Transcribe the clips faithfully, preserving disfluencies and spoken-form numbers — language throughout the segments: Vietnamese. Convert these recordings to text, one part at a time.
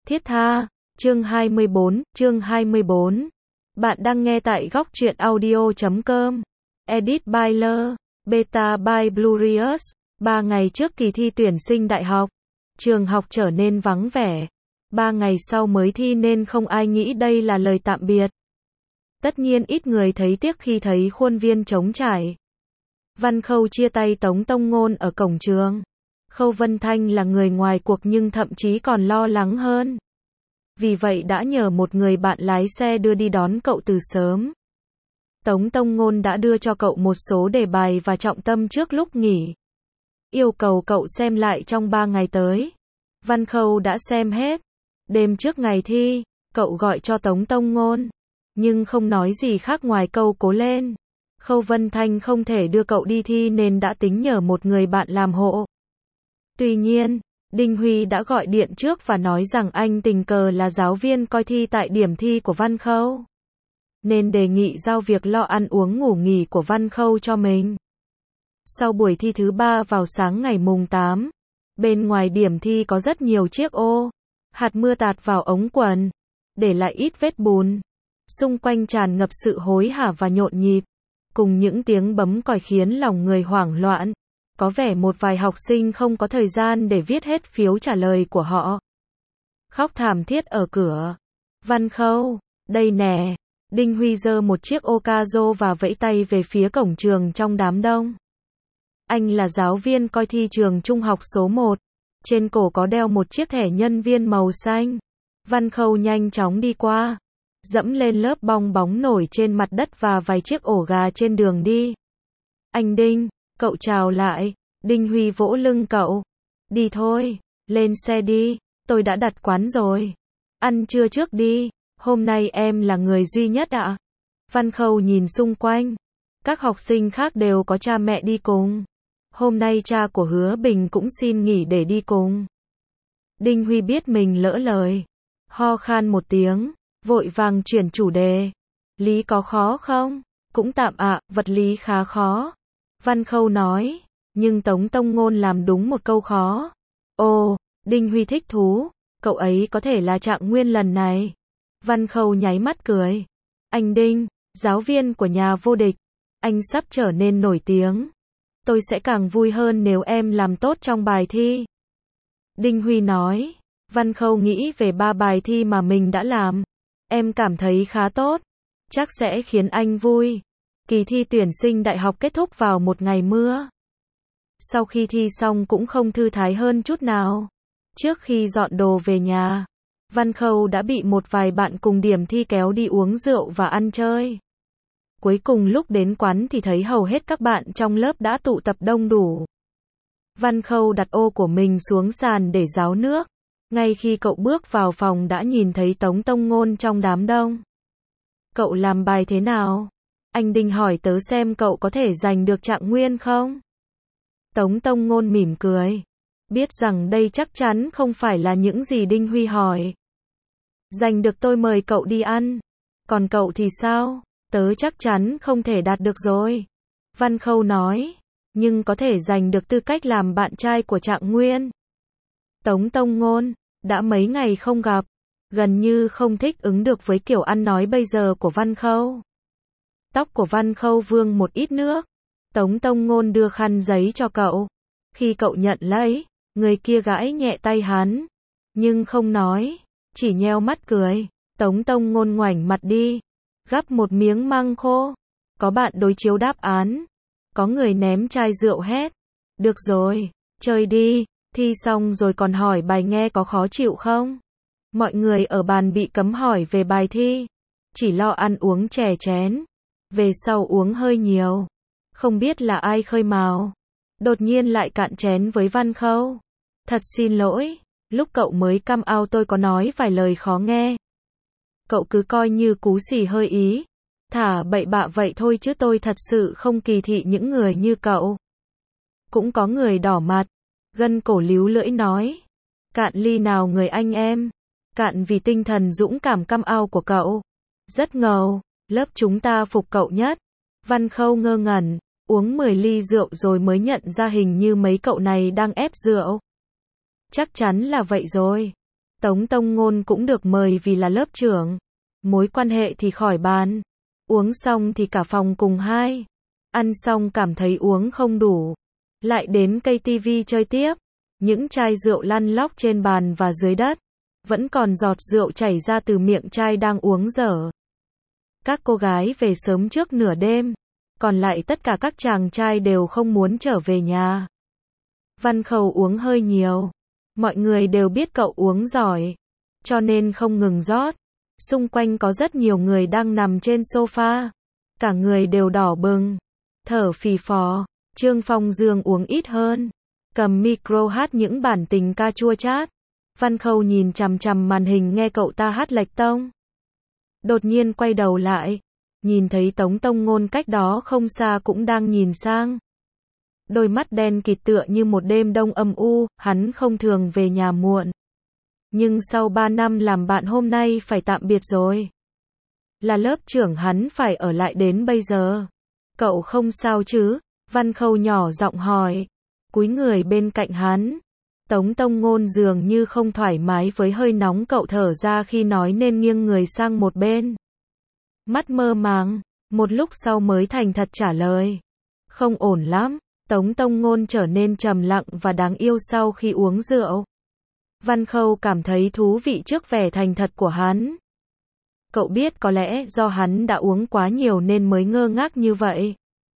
Thiết tha, chương hai mươi bốn, chương hai mươi bốn. Bạn đang nghe tại góc truyện audio chấm com. Edit by L, Beta by Blurious. Ba ngày trước kỳ thi tuyển sinh đại học, trường học trở nên vắng vẻ. Ba ngày sau mới thi nên không ai nghĩ đây là lời tạm biệt. Tất nhiên ít người thấy tiếc khi thấy khuôn viên trống trải. Văn Khâu chia tay Tống Tông Ngôn ở cổng trường. Khâu Vân Thanh là người ngoài cuộc nhưng thậm chí còn lo lắng hơn. Vì vậy đã nhờ một người bạn lái xe đưa đi đón cậu từ sớm. Tống Tông Ngôn đã đưa cho cậu một số đề bài và trọng tâm trước lúc nghỉ. Yêu cầu cậu xem lại trong ba ngày tới. Văn Khâu đã xem hết. Đêm trước ngày thi, cậu gọi cho Tống Tông Ngôn. Nhưng không nói gì khác ngoài câu cố lên. Khâu Vân Thanh không thể đưa cậu đi thi nên đã tính nhờ một người bạn làm hộ. Tuy nhiên, Đinh Huy đã gọi điện trước và nói rằng anh tình cờ là giáo viên coi thi tại điểm thi của Văn Khâu. Nên đề nghị giao việc lo ăn uống ngủ nghỉ của Văn Khâu cho mình. Sau buổi thi thứ ba vào sáng ngày mùng tám, bên ngoài điểm thi có rất nhiều chiếc ô. Hạt mưa tạt vào ống quần, để lại ít vết bùn. Xung quanh tràn ngập sự hối hả và nhộn nhịp, cùng những tiếng bấm còi khiến lòng người hoảng loạn. Có vẻ một vài học sinh không có thời gian để viết hết phiếu trả lời của họ. Khóc thảm thiết ở cửa. Văn Khâu, đây nè. Đinh Huy giơ một chiếc ô ca rô và vẫy tay về phía cổng trường trong đám đông. Anh là giáo viên coi thi trường trung học số một. Trên cổ có đeo một chiếc thẻ nhân viên màu xanh. Văn Khâu nhanh chóng đi qua, dẫm lên lớp bong bóng nổi trên mặt đất và vài chiếc ổ gà trên đường đi. Anh Đinh, cậu chào lại. Đinh Huy vỗ lưng cậu. Đi thôi, lên xe đi, tôi đã đặt quán rồi. Ăn trưa trước đi, hôm nay em là người duy nhất ạ. Văn Khâu nhìn xung quanh. Các học sinh khác đều có cha mẹ đi cùng. Hôm nay cha của Hứa Bình cũng xin nghỉ để đi cùng. Đinh Huy biết mình lỡ lời. Ho khan một tiếng, vội vàng chuyển chủ đề. Lý có khó không? Cũng tạm ạ, vật lý khá khó. Văn Khâu nói, nhưng Tống Tông Ngôn làm đúng một câu khó. Ồ, Đinh Huy thích thú, cậu ấy có thể là Trạng Nguyên lần này. Văn Khâu nháy mắt cười. Anh Đinh, giáo viên của nhà vô địch, anh sắp trở nên nổi tiếng. Tôi sẽ càng vui hơn nếu em làm tốt trong bài thi. Đinh Huy nói. Văn Khâu nghĩ về ba bài thi mà mình đã làm. Em cảm thấy khá tốt. Chắc sẽ khiến anh vui. Kỳ thi tuyển sinh đại học kết thúc vào một ngày mưa. Sau khi thi xong cũng không thư thái hơn chút nào. Trước khi dọn đồ về nhà, Văn Khâu đã bị một vài bạn cùng điểm thi kéo đi uống rượu và ăn chơi. Cuối cùng lúc đến quán thì thấy hầu hết các bạn trong lớp đã tụ tập đông đủ. Văn Khâu đặt ô của mình xuống sàn để ráo nước. Ngay khi cậu bước vào phòng đã nhìn thấy Tống Tông Ngôn trong đám đông. Cậu làm bài thế nào? Anh Đinh hỏi tớ xem cậu có thể giành được Trạng Nguyên không? Tống Tông Ngôn mỉm cười. Biết rằng đây chắc chắn không phải là những gì Đinh Huy hỏi. Giành được tôi mời cậu đi ăn. Còn cậu thì sao? Tớ chắc chắn không thể đạt được rồi. Văn Khâu nói. Nhưng có thể giành được tư cách làm bạn trai của Trạng Nguyên. Tống Tông Ngôn, đã mấy ngày không gặp. Gần như không thích ứng được với kiểu ăn nói bây giờ của Văn Khâu. Tóc của Văn Khâu vương một ít nước. Tống Tông Ngôn đưa khăn giấy cho cậu. Khi cậu nhận lấy, người kia gãi nhẹ tay hắn. Nhưng không nói, chỉ nheo mắt cười. Tống Tông Ngôn ngoảnh mặt đi. Gắp một miếng măng khô. Có bạn đối chiếu đáp án. Có người ném chai rượu hét. Được rồi, chơi đi. Thi xong rồi còn hỏi bài nghe có khó chịu không? Mọi người ở bàn bị cấm hỏi về bài thi. Chỉ lo ăn uống chè chén. Về sau uống hơi nhiều. Không biết là ai khơi mào. Đột nhiên lại cạn chén với Văn Khâu. Thật xin lỗi, lúc cậu mới come out tôi có nói vài lời khó nghe. Cậu cứ coi như cú xì hơi ý. Thả bậy bạ vậy thôi chứ tôi thật sự không kỳ thị những người như cậu. Cũng có người đỏ mặt. Gân cổ líu lưỡi nói. Cạn ly nào người anh em. Cạn vì tinh thần dũng cảm come out của cậu. Rất ngầu, lớp chúng ta phục cậu nhất. Văn Khâu ngơ ngẩn, uống mười ly rượu rồi mới nhận ra hình như mấy cậu này đang ép rượu. Chắc chắn là vậy rồi. Tống Tông Ngôn cũng được mời vì là lớp trưởng. Mối quan hệ thì khỏi bàn. Uống xong thì cả phòng cùng hai. Ăn xong cảm thấy uống không đủ. Lại đến cây tivi chơi tiếp. Những chai rượu lăn lóc trên bàn và dưới đất. Vẫn còn giọt rượu chảy ra từ miệng chai đang uống dở. Các cô gái về sớm trước nửa đêm. Còn lại tất cả các chàng trai đều không muốn trở về nhà. Văn Khâu uống hơi nhiều. Mọi người đều biết cậu uống giỏi. Cho nên không ngừng rót. Xung quanh có rất nhiều người đang nằm trên sofa. Cả người đều đỏ bừng. Thở phì phò. Trương Phong Dương uống ít hơn. Cầm micro hát những bản tình ca chua chát. Văn Khâu nhìn chằm chằm màn hình nghe cậu ta hát lệch tông. Đột nhiên quay đầu lại. Nhìn thấy Tống Tông Ngôn cách đó không xa cũng đang nhìn sang. Đôi mắt đen kịt tựa như một đêm đông âm u, hắn không thường về nhà muộn. Nhưng sau ba năm làm bạn hôm nay phải tạm biệt rồi. Là lớp trưởng hắn phải ở lại đến bây giờ. Cậu không sao chứ? Văn Khâu nhỏ giọng hỏi. Cúi người bên cạnh hắn. Tống Tông Ngôn dường như không thoải mái với hơi nóng cậu thở ra khi nói nên nghiêng người sang một bên. Mắt mơ màng, một lúc sau mới thành thật trả lời. Không ổn lắm. Tống Tông Ngôn trở nên trầm lặng và đáng yêu sau khi uống rượu. Văn Khâu cảm thấy thú vị trước vẻ thành thật của hắn. Cậu biết có lẽ do hắn đã uống quá nhiều nên mới ngơ ngác như vậy.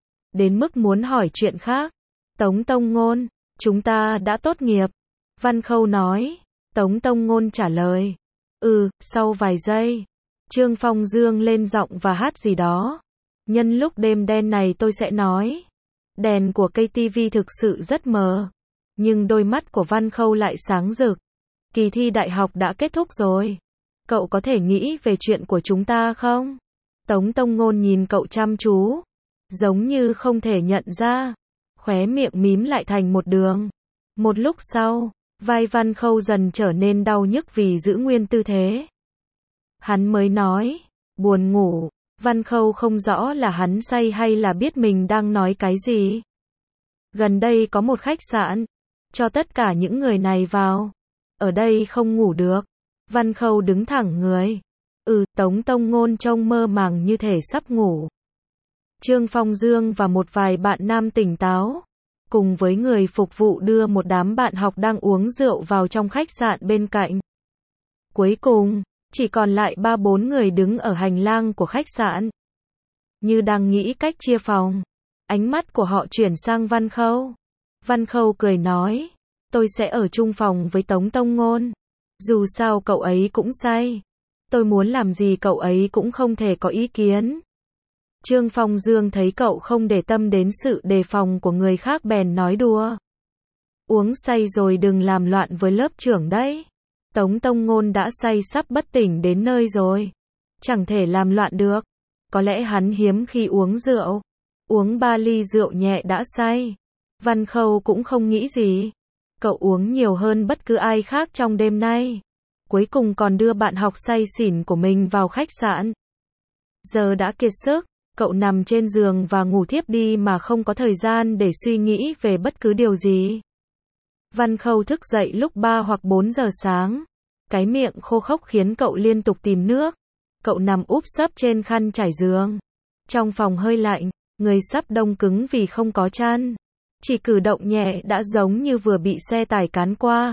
Đến mức muốn hỏi chuyện khác. Tống Tông Ngôn, chúng ta đã tốt nghiệp. Văn Khâu nói. Tống Tông Ngôn trả lời. Ừ, sau vài giây. Trương Phong Dương lên giọng và hát gì đó. Nhân lúc đêm đen này tôi sẽ nói. Đèn của cây tivi thực sự rất mờ. Nhưng đôi mắt của Văn Khâu lại sáng rực. Kỳ thi đại học đã kết thúc rồi. Cậu có thể nghĩ về chuyện của chúng ta không? Tống Tông Ngôn nhìn cậu chăm chú. Giống như không thể nhận ra. Khóe miệng mím lại thành một đường. Một lúc sau, vai Văn Khâu dần trở nên đau nhức vì giữ nguyên tư thế. Hắn mới nói. Buồn ngủ. Văn Khâu không rõ là hắn say hay là biết mình đang nói cái gì. Gần đây có một khách sạn. Cho tất cả những người này vào. Ở đây không ngủ được. Văn Khâu đứng thẳng người. Ừ, Tống Tông Ngôn trông mơ màng như thể sắp ngủ. Trương Phong Dương và một vài bạn nam tỉnh táo. Cùng với người phục vụ đưa một đám bạn học đang uống rượu vào trong khách sạn bên cạnh. Cuối cùng, chỉ còn lại ba bốn người đứng ở hành lang của khách sạn. Như đang nghĩ cách chia phòng. Ánh mắt của họ chuyển sang Văn Khâu. Văn Khâu cười nói. Tôi sẽ ở chung phòng với Tống Tông Ngôn. Dù sao cậu ấy cũng say. Tôi muốn làm gì cậu ấy cũng không thể có ý kiến. Trương Phong Dương thấy cậu không để tâm đến sự đề phòng của người khác bèn nói đùa. Uống say rồi đừng làm loạn với lớp trưởng đấy. Tống Tông Ngôn đã say sắp bất tỉnh đến nơi rồi. Chẳng thể làm loạn được. Có lẽ hắn hiếm khi uống rượu. Uống ba ly rượu nhẹ đã say. Văn Khâu cũng không nghĩ gì. Cậu uống nhiều hơn bất cứ ai khác trong đêm nay. Cuối cùng còn đưa bạn học say xỉn của mình vào khách sạn. Giờ đã kiệt sức. Cậu nằm trên giường và ngủ thiếp đi mà không có thời gian để suy nghĩ về bất cứ điều gì. Văn Khâu thức dậy lúc ba hoặc bốn giờ sáng. Cái miệng khô khốc khiến cậu liên tục tìm nước. Cậu nằm úp sấp trên khăn trải giường. Trong phòng hơi lạnh, người sắp đông cứng vì không có chăn. Chỉ cử động nhẹ đã giống như vừa bị xe tải cán qua.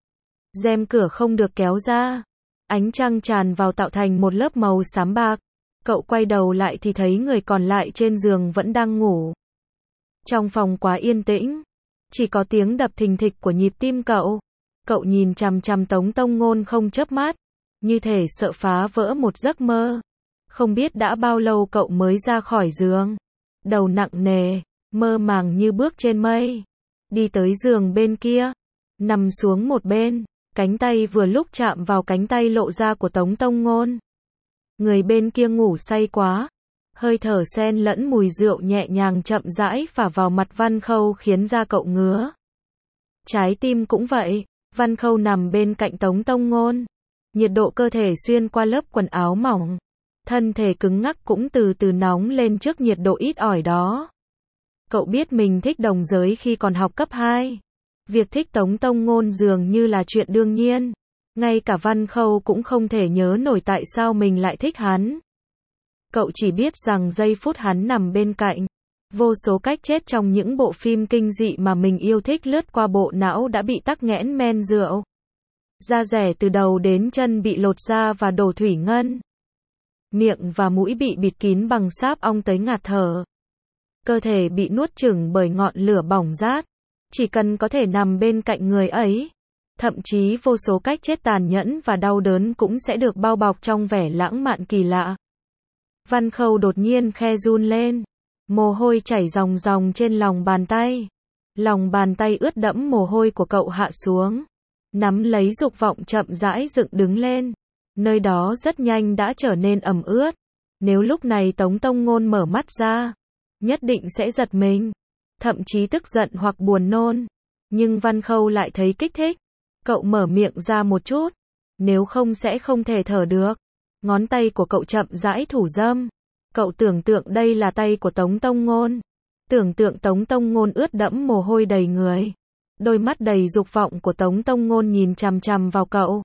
Rèm cửa không được kéo ra. Ánh trăng tràn vào tạo thành một lớp màu xám bạc. Cậu quay đầu lại thì thấy người còn lại trên giường vẫn đang ngủ. Trong phòng quá yên tĩnh. Chỉ có tiếng đập thình thịch của nhịp tim cậu. Cậu nhìn chằm chằm Tống Tông Ngôn không chớp mắt. Như thể sợ phá vỡ một giấc mơ. Không biết đã bao lâu cậu mới ra khỏi giường. Đầu nặng nề, mơ màng như bước trên mây. Đi tới giường bên kia. Nằm xuống một bên. Cánh tay vừa lúc chạm vào cánh tay lộ ra của Tống Tông Ngôn. Người bên kia ngủ say quá. Hơi thở xen lẫn mùi rượu nhẹ nhàng chậm rãi phả vào mặt Văn Khâu khiến da cậu ngứa. Trái tim cũng vậy. Văn Khâu nằm bên cạnh Tống Tông Ngôn. Nhiệt độ cơ thể xuyên qua lớp quần áo mỏng. Thân thể cứng ngắc cũng từ từ nóng lên trước nhiệt độ ít ỏi đó. Cậu biết mình thích đồng giới khi còn học cấp hai. Việc thích Tống Tông Ngôn dường như là chuyện đương nhiên. Ngay cả Văn Khâu cũng không thể nhớ nổi tại sao mình lại thích hắn. Cậu chỉ biết rằng giây phút hắn nằm bên cạnh, vô số cách chết trong những bộ phim kinh dị mà mình yêu thích lướt qua bộ não đã bị tắc nghẽn men rượu. Da rẻ từ đầu đến chân bị lột ra và đổ thủy ngân. Miệng và mũi bị bịt kín bằng sáp ong tới ngạt thở. Cơ thể bị nuốt chửng bởi ngọn lửa bỏng rát. Chỉ cần có thể nằm bên cạnh người ấy. Thậm chí vô số cách chết tàn nhẫn và đau đớn cũng sẽ được bao bọc trong vẻ lãng mạn kỳ lạ. Văn Khâu đột nhiên khe run lên. Mồ hôi chảy ròng ròng trên lòng bàn tay. Lòng bàn tay ướt đẫm mồ hôi của cậu hạ xuống. Nắm lấy dục vọng chậm rãi dựng đứng lên. Nơi đó rất nhanh đã trở nên ẩm ướt. Nếu lúc này Tống Tông Ngôn mở mắt ra, nhất định sẽ giật mình. Thậm chí tức giận hoặc buồn nôn. Nhưng Văn Khâu lại thấy kích thích. Cậu mở miệng ra một chút. Nếu không sẽ không thể thở được. Ngón tay của cậu chậm rãi thủ dâm. Cậu tưởng tượng đây là tay của Tống Tông Ngôn. Tưởng tượng Tống Tông Ngôn ướt đẫm mồ hôi đầy người. Đôi mắt đầy dục vọng của Tống Tông Ngôn nhìn chằm chằm vào cậu.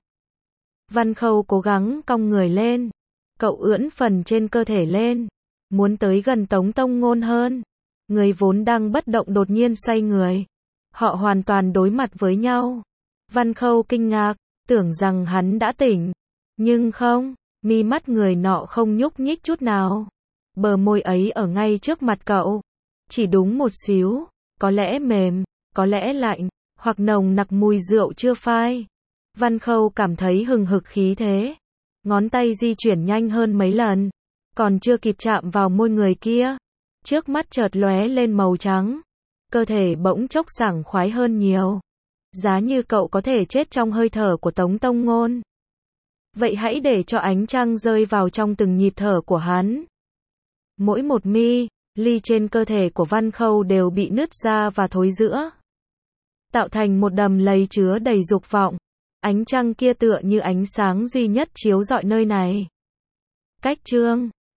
Văn Khâu cố gắng cong người lên. Cậu ưỡn phần trên cơ thể lên. Muốn tới gần Tống Tông Ngôn hơn. Người vốn đang bất động đột nhiên xoay người. Họ hoàn toàn đối mặt với nhau. Văn Khâu kinh ngạc, tưởng rằng hắn đã tỉnh. Nhưng không, mi mắt người nọ không nhúc nhích chút nào. Bờ môi ấy ở ngay trước mặt cậu. Chỉ đúng một xíu, có lẽ mềm, có lẽ lạnh, hoặc nồng nặc mùi rượu chưa phai. Văn Khâu cảm thấy hừng hực khí thế. Ngón tay di chuyển nhanh hơn mấy lần. Còn chưa kịp chạm vào môi người kia. Trước mắt chợt lóe lên màu trắng. Cơ thể bỗng chốc sảng khoái hơn nhiều. Giá như cậu có thể chết trong hơi thở của Tống Tông Ngôn. Vậy hãy để cho ánh trăng rơi vào trong từng nhịp thở của hắn. Mỗi một mi, ly trên cơ thể của Văn Khâu đều bị nứt ra và thối rữa. Tạo thành một đầm lầy chứa đầy dục vọng. Ánh trăng kia tựa như ánh sáng duy nhất chiếu rọi nơi này. Cách chương